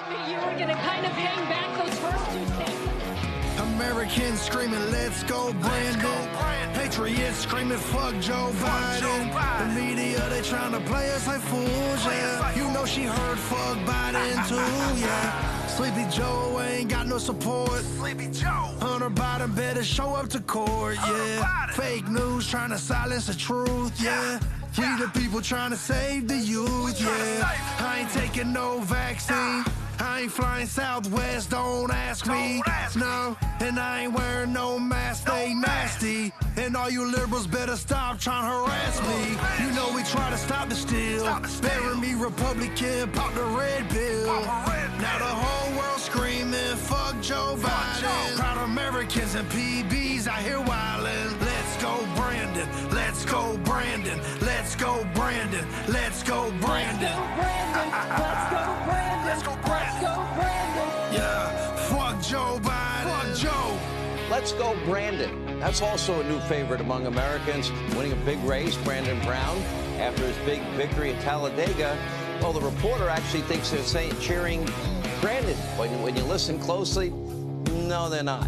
Americans screaming, let's go Brandon. Patriots screaming, fuck Joe Biden. The media, they trying to play us like fools, yeah. You know she heard fuck Biden too, yeah. Sleepy Joe ain't got no support. Sleepy Joe. Hunter Biden better show up to court, yeah. Fake news trying to silence the truth, yeah. We the people trying to save the youth, yeah. I ain't taking no vaccine. I ain't flying Southwest, don't ask me. No, and I ain't wearing no mask, they nasty. And all you liberals better stop trying to harass me. You know we try to stop the steal. Bury me Republican, pop the red pill. Now the whole world screaming, fuck Joe Biden. Proud Americans and P Bs out here wildin'. Let's go Brandon, let's go Brandon, let's go Brandon, let's go Brandon. Let's go Brandon, let's go Brandon. Yeah, fuck Joe Biden, fuck Joe. Let's go Brandon. That's also a new favorite among Americans, winning a big race, Brandon Brown, after his big victory at Talladega. Well, the reporter actually thinks they're saying, cheering Brandon. When, when you listen closely, no, they're not.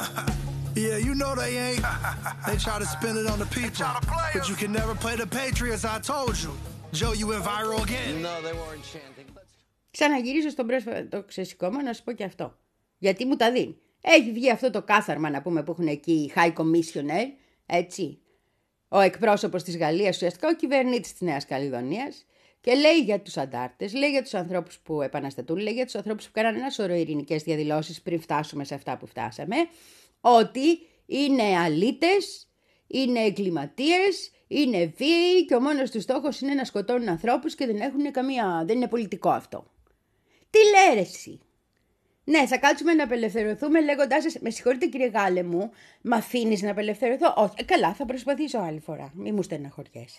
Yeah, you know they ain't. They try to spin it on the people, but you can never play the Patriots, I told you. Joe, you went viral again. No, they weren't chanting. Ξαναγυρίζω στον πρόσφατο ξεσηκώμα να σου πω και αυτό. Γιατί μου τα δίνει. Έχει βγει αυτό το κάθαρμα, να πούμε, που έχουν εκεί οι High Commissioner, έτσι. Ο εκπρόσωπος της Γαλλίας, ουσιαστικά ο κυβερνήτης της Νέας Καλλιδονίας, και λέει για τους αντάρτες, λέει για τους ανθρώπους που επαναστατούν, λέει για τους ανθρώπους που κάνανε ένα σωρό ειρηνικές διαδηλώσεις πριν φτάσουμε σε αυτά που φτάσαμε, ότι είναι αλήτες, είναι εγκληματίες, είναι βίαιοι και ο μόνος τους στόχος είναι να σκοτώνουν ανθρώπους και δεν έχουν καμία, δεν είναι πολιτικό αυτό. Τι λέει ρε εσύ? Ναι, θα κάτσουμε να απελευθερωθούμε λέγοντάς σας, με συγχωρείτε κύριε Γάλλε μου, μ' αφήνεις να απελευθερωθώ? Όχι, ε, καλά, θα προσπαθήσω άλλη φορά, μη μου στεναχωριέσαι.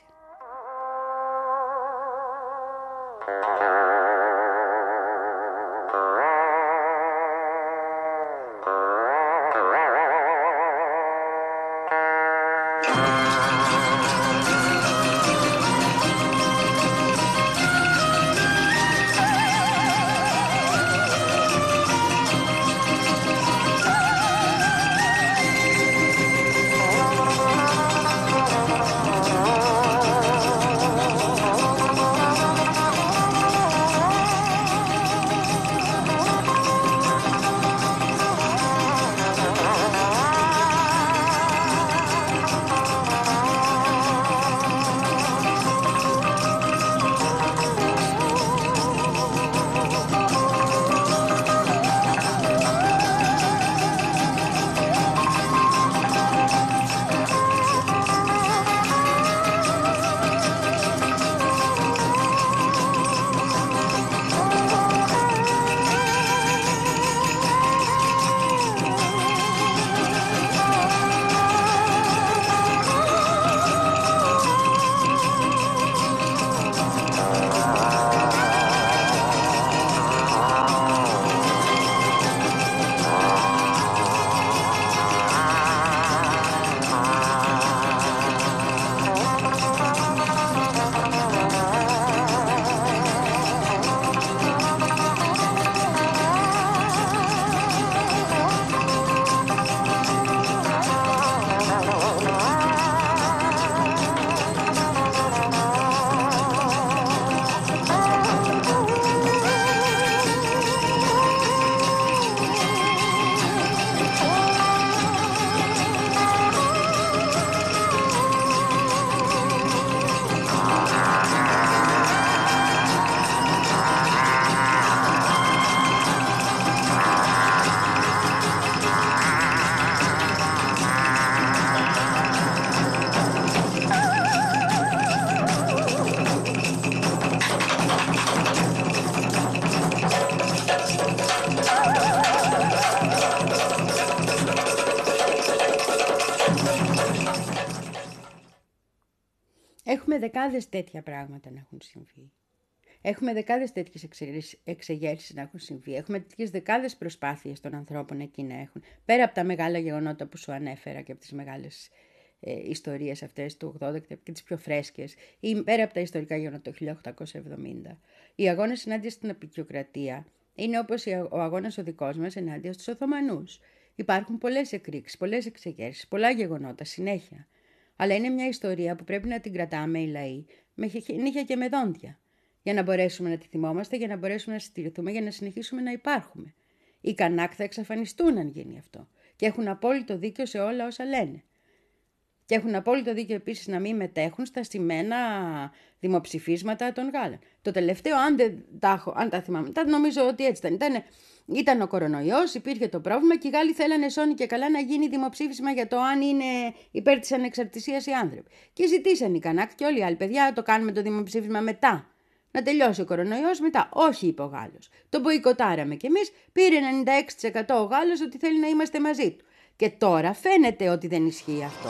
Έχουμε δεκάδες τέτοια πράγματα να έχουν συμβεί. Έχουμε δεκάδες τέτοιες εξεγέρσεις να έχουν συμβεί. Έχουμε τέτοιες δεκάδες προσπάθειες των ανθρώπων εκεί να έχουν. Πέρα από τα μεγάλα γεγονότα που σου ανέφερα και από τις μεγάλες ε, ιστορίες αυτές του ογδόντα και τις πιο φρέσκες, ή πέρα από τα ιστορικά γεγονότα του χίλια οκτακόσια εβδομήντα. Οι αγώνες ενάντια στην αποικιοκρατία είναι όπως ο αγώνας ο δικός μας ενάντια στους Οθωμανούς. Υπάρχουν πολλές εκρήξεις, πολλές εξεγέρσεις, πολλά γεγονότα συνέχεια. Αλλά είναι μια ιστορία που πρέπει να την κρατάμε οι λαοί με νύχια και με δόντια. Για να μπορέσουμε να τη θυμόμαστε, για να μπορέσουμε να συντηρηθούμε, για να συνεχίσουμε να υπάρχουμε. Οι Κανάκ θα εξαφανιστούν αν γίνει αυτό. Και έχουν απόλυτο δίκιο σε όλα όσα λένε. Και έχουν απόλυτο δίκιο επίσης να μην μετέχουν στα στημένα δημοψηφίσματα των Γάλλων. Το τελευταίο, αν, δεν τα, αν τα θυμάμαι, τα νομίζω ότι έτσι ήταν. Ήταν, ήταν ο κορονοϊός, υπήρχε το πρόβλημα και οι Γάλλοι θέλανε σώνει και καλά να γίνει δημοψήφισμα για το αν είναι υπέρ της ανεξαρτησίας οι άνθρωποι. Και ζητήσαν οι Κανάκ και όλοι οι άλλοι παιδιά, το κάνουμε το δημοψήφισμα μετά. Να τελειώσει ο κορονοϊός μετά. Όχι, είπε ο Γάλλος. Το μποϊκοτάραμε κι εμείς, πήρε ενενήντα έξι τοις εκατό ο Γάλλος ότι θέλει να είμαστε μαζί του. Και τώρα φαίνεται ότι δεν ισχύει αυτό.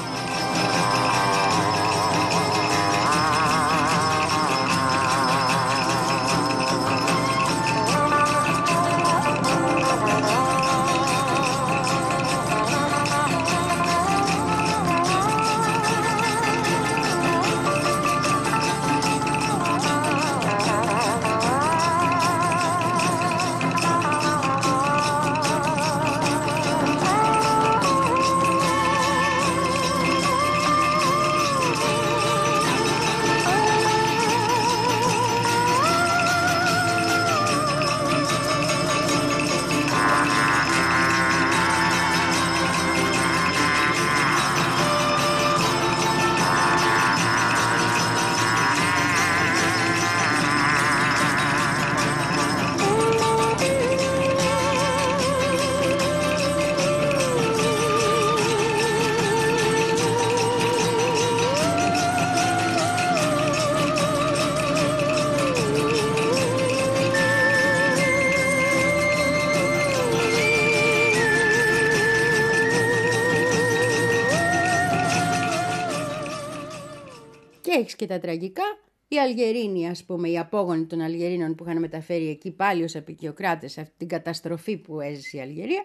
Και έχεις και τα τραγικά. Οι Αλγερίνοι, ας πούμε, οι απόγονοι των Αλγερίνων που είχαν μεταφέρει εκεί πάλι ως αποικιοκράτες αυτή την καταστροφή που έζησε η Αλγερία,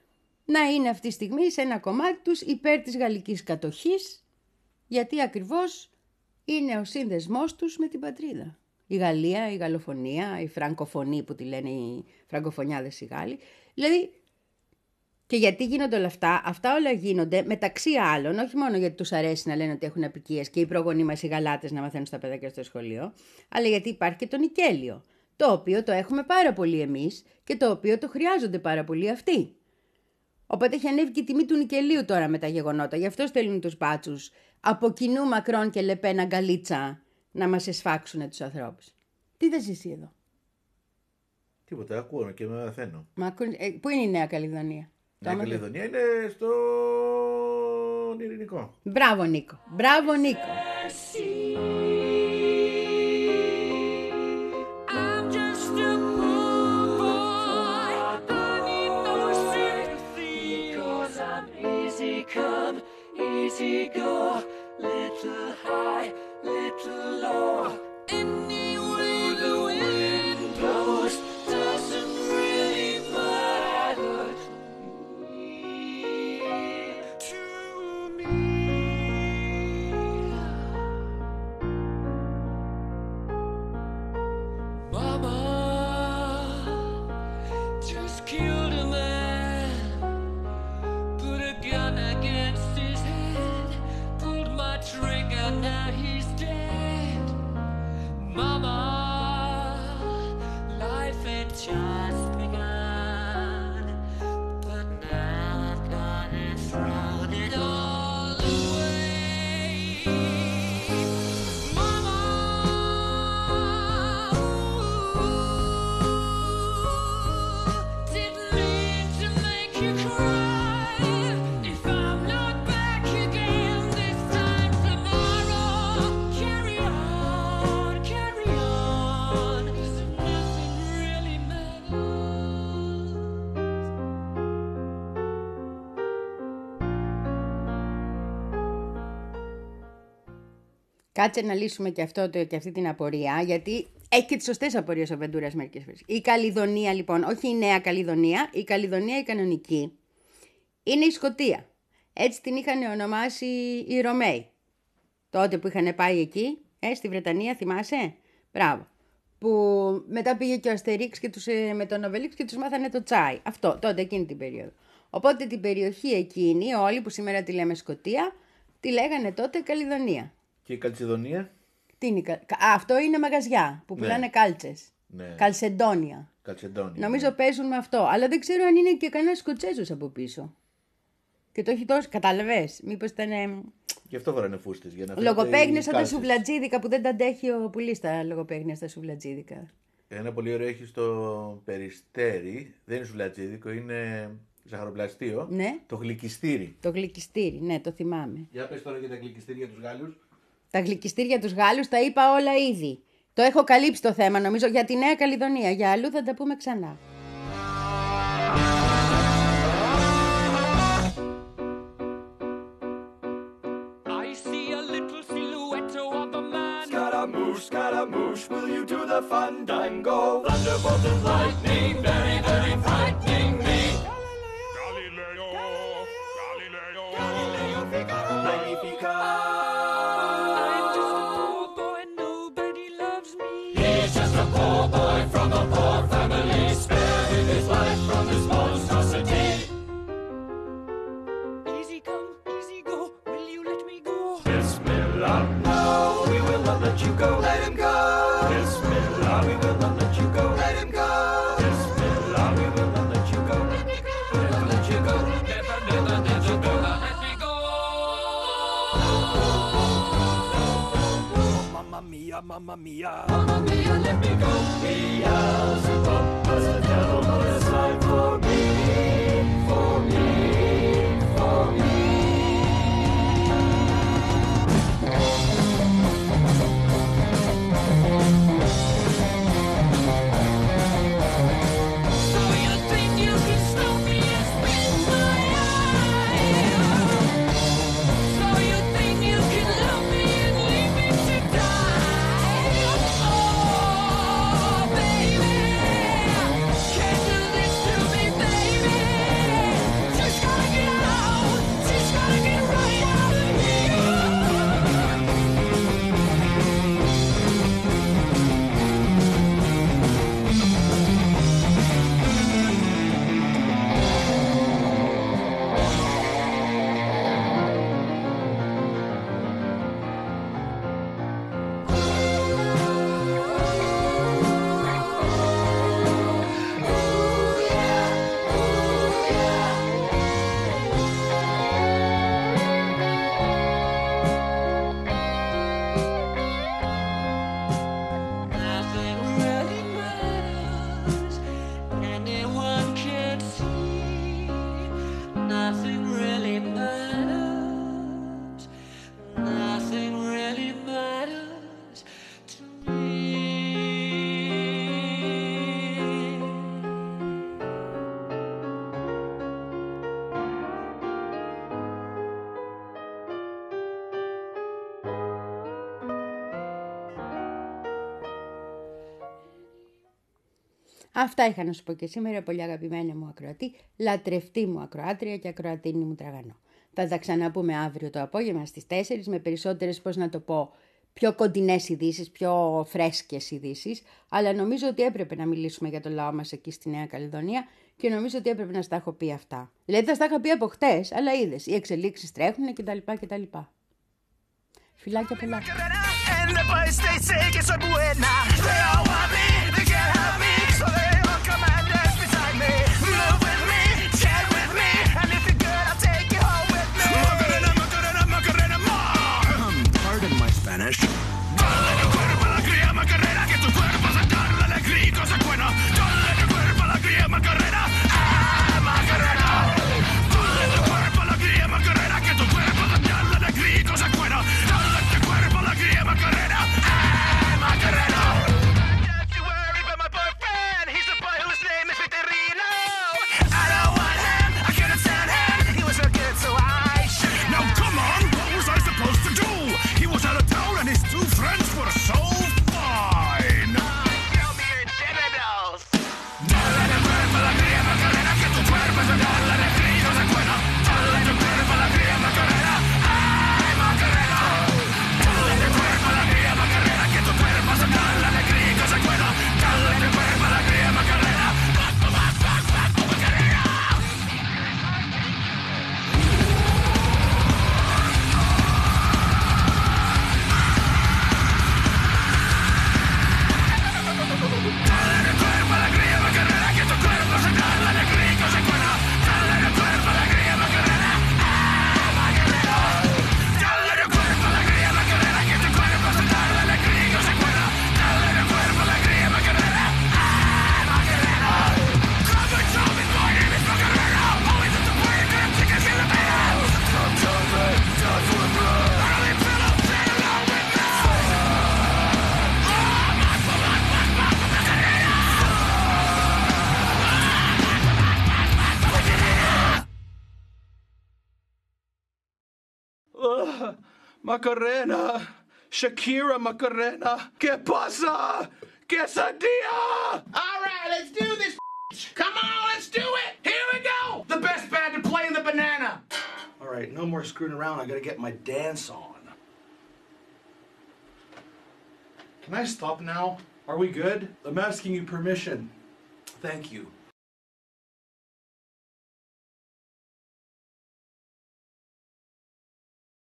να είναι αυτή τη στιγμή σε ένα κομμάτι τους υπέρ της γαλλικής κατοχής, γιατί ακριβώς είναι ο σύνδεσμός τους με την πατρίδα. Η Γαλλία, η Γαλλοφωνία, η Φραγκοφωνία που τη λένε οι Φραγκοφωνιάδες οι Γάλλοι. Δηλαδή, και γιατί γίνονται όλα αυτά, αυτά όλα γίνονται μεταξύ άλλων, όχι μόνο γιατί τους αρέσει να λένε ότι έχουν απικίες και οι προγονείς μας οι Γαλάτες να μαθαίνουν στα παιδάκια στο σχολείο, αλλά γιατί υπάρχει και το νικέλιο, το οποίο το έχουμε πάρα πολύ εμείς και το οποίο το χρειάζονται πάρα πολύ αυτοί. Οπότε έχει ανέβει και η τιμή του νικελίου τώρα με τα γεγονότα, γι' αυτό στέλνουν τους μπάτσους από κοινού Μακρόν και Λεπέν αγκαλίτσα να μας εσφάξουν τους ανθρώπους. Τι θες εσύ εδώ? Τίποτα, ακούω και με μαθαίνω. Μα, ε, πού είναι η Νέα Καλλιδονία? Η Νέα Καλλιδονία είναι στο Ειρηνικό. Μπράβο Νίκο, μπράβο Νίκο. Carry Κάτσε να λύσουμε και, αυτό, το, και αυτή την απορία, γιατί έχει και τις σωστές απορίες ο Βεντούρας μερικές φορές. Η Καλλιδονία λοιπόν, όχι η Νέα Καλλιδονία, η Καλλιδονία η κανονική, είναι η Σκωτία. Έτσι την είχαν ονομάσει οι Ρωμαίοι. Τότε που είχαν πάει εκεί, ε, στη Βρετανία, θυμάσαι. Μπράβο. Που μετά πήγε και ο Αστερίξ και τους, με τον Οβελίξ και τους μάθανε το τσάι. Αυτό, τότε εκείνη την περίοδο. Οπότε την περιοχή εκείνη, όλοι που σήμερα τη λέμε Σκωτία, τη λέγανε τότε Καλλιδονία. Και η Καλτσιδονία. Τι είναι, α, αυτό είναι μαγαζιά που πουλάνε ναι. κάλτσες. Ναι. Καλσεντόνια. Καλσεντόνια. Νομίζω ναι. παίζουν με αυτό. Αλλά δεν ξέρω αν είναι και κανένα Σκοτσέζος από πίσω. Και το έχει τόσο. Κατάλαβες. Μήπως ήταν. Γι' αυτό φοράνε φούστες. Λογοπαίγνια σαν τα σουβλατζίδικα που δεν τα αντέχει ο πουλής τα λογοπαίγνια στα σουβλατζίδικα. Ένα πολύ ωραίο έχει στο Περιστέρι. Δεν είναι σουβλατζίδικο, είναι ζαχαροπλαστείο. Ναι. Το γλυκιστήρι. Το γλυκιστήρι, ναι, το θυμάμαι. Για πες τώρα για τα γλυκιστήρια τους Γάλλους. Τα γλυκιστήρια τους Γάλλους τα είπα όλα ήδη. Το έχω καλύψει το θέμα νομίζω για τη Νέα Καλλιδονία. Για αλλού θα τα πούμε ξανά. Scaramouche, Scaramouche, will you do the fandango? Thunderbolt and lightning, very, very frightening me. Galileo, Galileo, Galileo Figaro, Magnificat. I'm just a poor boy, nobody loves me. He's just a poor boy from a poor family, spared in his life from this monstrosity. Easy come, easy go, will you let me go? Bismillah, no, we will not let you go, let him go. Bismillah, we will not let you go, let him go. Bismillah, we will not let you go, let me go. Never let you go, never, never let you go, let me go. Oh, mamma mia, mamma mia, mamma mia, let me go. Beelzebub was a devil on the side for me, for me, for me. Αυτά είχα να σου πω και σήμερα, πολύ αγαπημένη μου ακροατή, λατρευτή μου ακροάτρια και ακροατίνη μου τραγανό. Θα τα ξαναπούμε αύριο το απόγευμα στις τέσσερις με περισσότερες, πώς να το πω, πιο κοντινές ειδήσεις, πιο φρέσκες ειδήσεις. Αλλά νομίζω ότι έπρεπε να μιλήσουμε για το λαό μας εκεί στη Νέα Καλλιδονία και νομίζω ότι έπρεπε να στα έχω πει αυτά. Δηλαδή θα στα είχα πει από χτες, αλλά είδες, οι εξελίξεις τρέχουν κτλ. κτλ. Φιλάκια πολλά. Spanish. Dale tu cuerpo a la cría Macarena, que tu cuerpo se darle alegría y cosa buena. Dale tu cuerpo a la cría Macarena, ah Macarena. Dale tu cuerpo a la cría Macarena, que tu cuerpo se darle alegría y cosa buena. Dale tu cuerpo a la cría Macarena, ah Macarena. Don't you worry about my boyfriend, he's the boy whose name is Vitorino. I don't want him, I couldn't stand him, he was so good so I should. Now come on, what was I supposed to do? He was out of town and he's Macarena, Shakira Macarena, ¿Qué pasa? Quesadilla! All right, let's do this. Come on, let's do it. Here we go. The best band to play in the banana. All right, no more screwing around. I gotta get my dance on. Can I stop now? Are we good? I'm asking you permission. Thank you.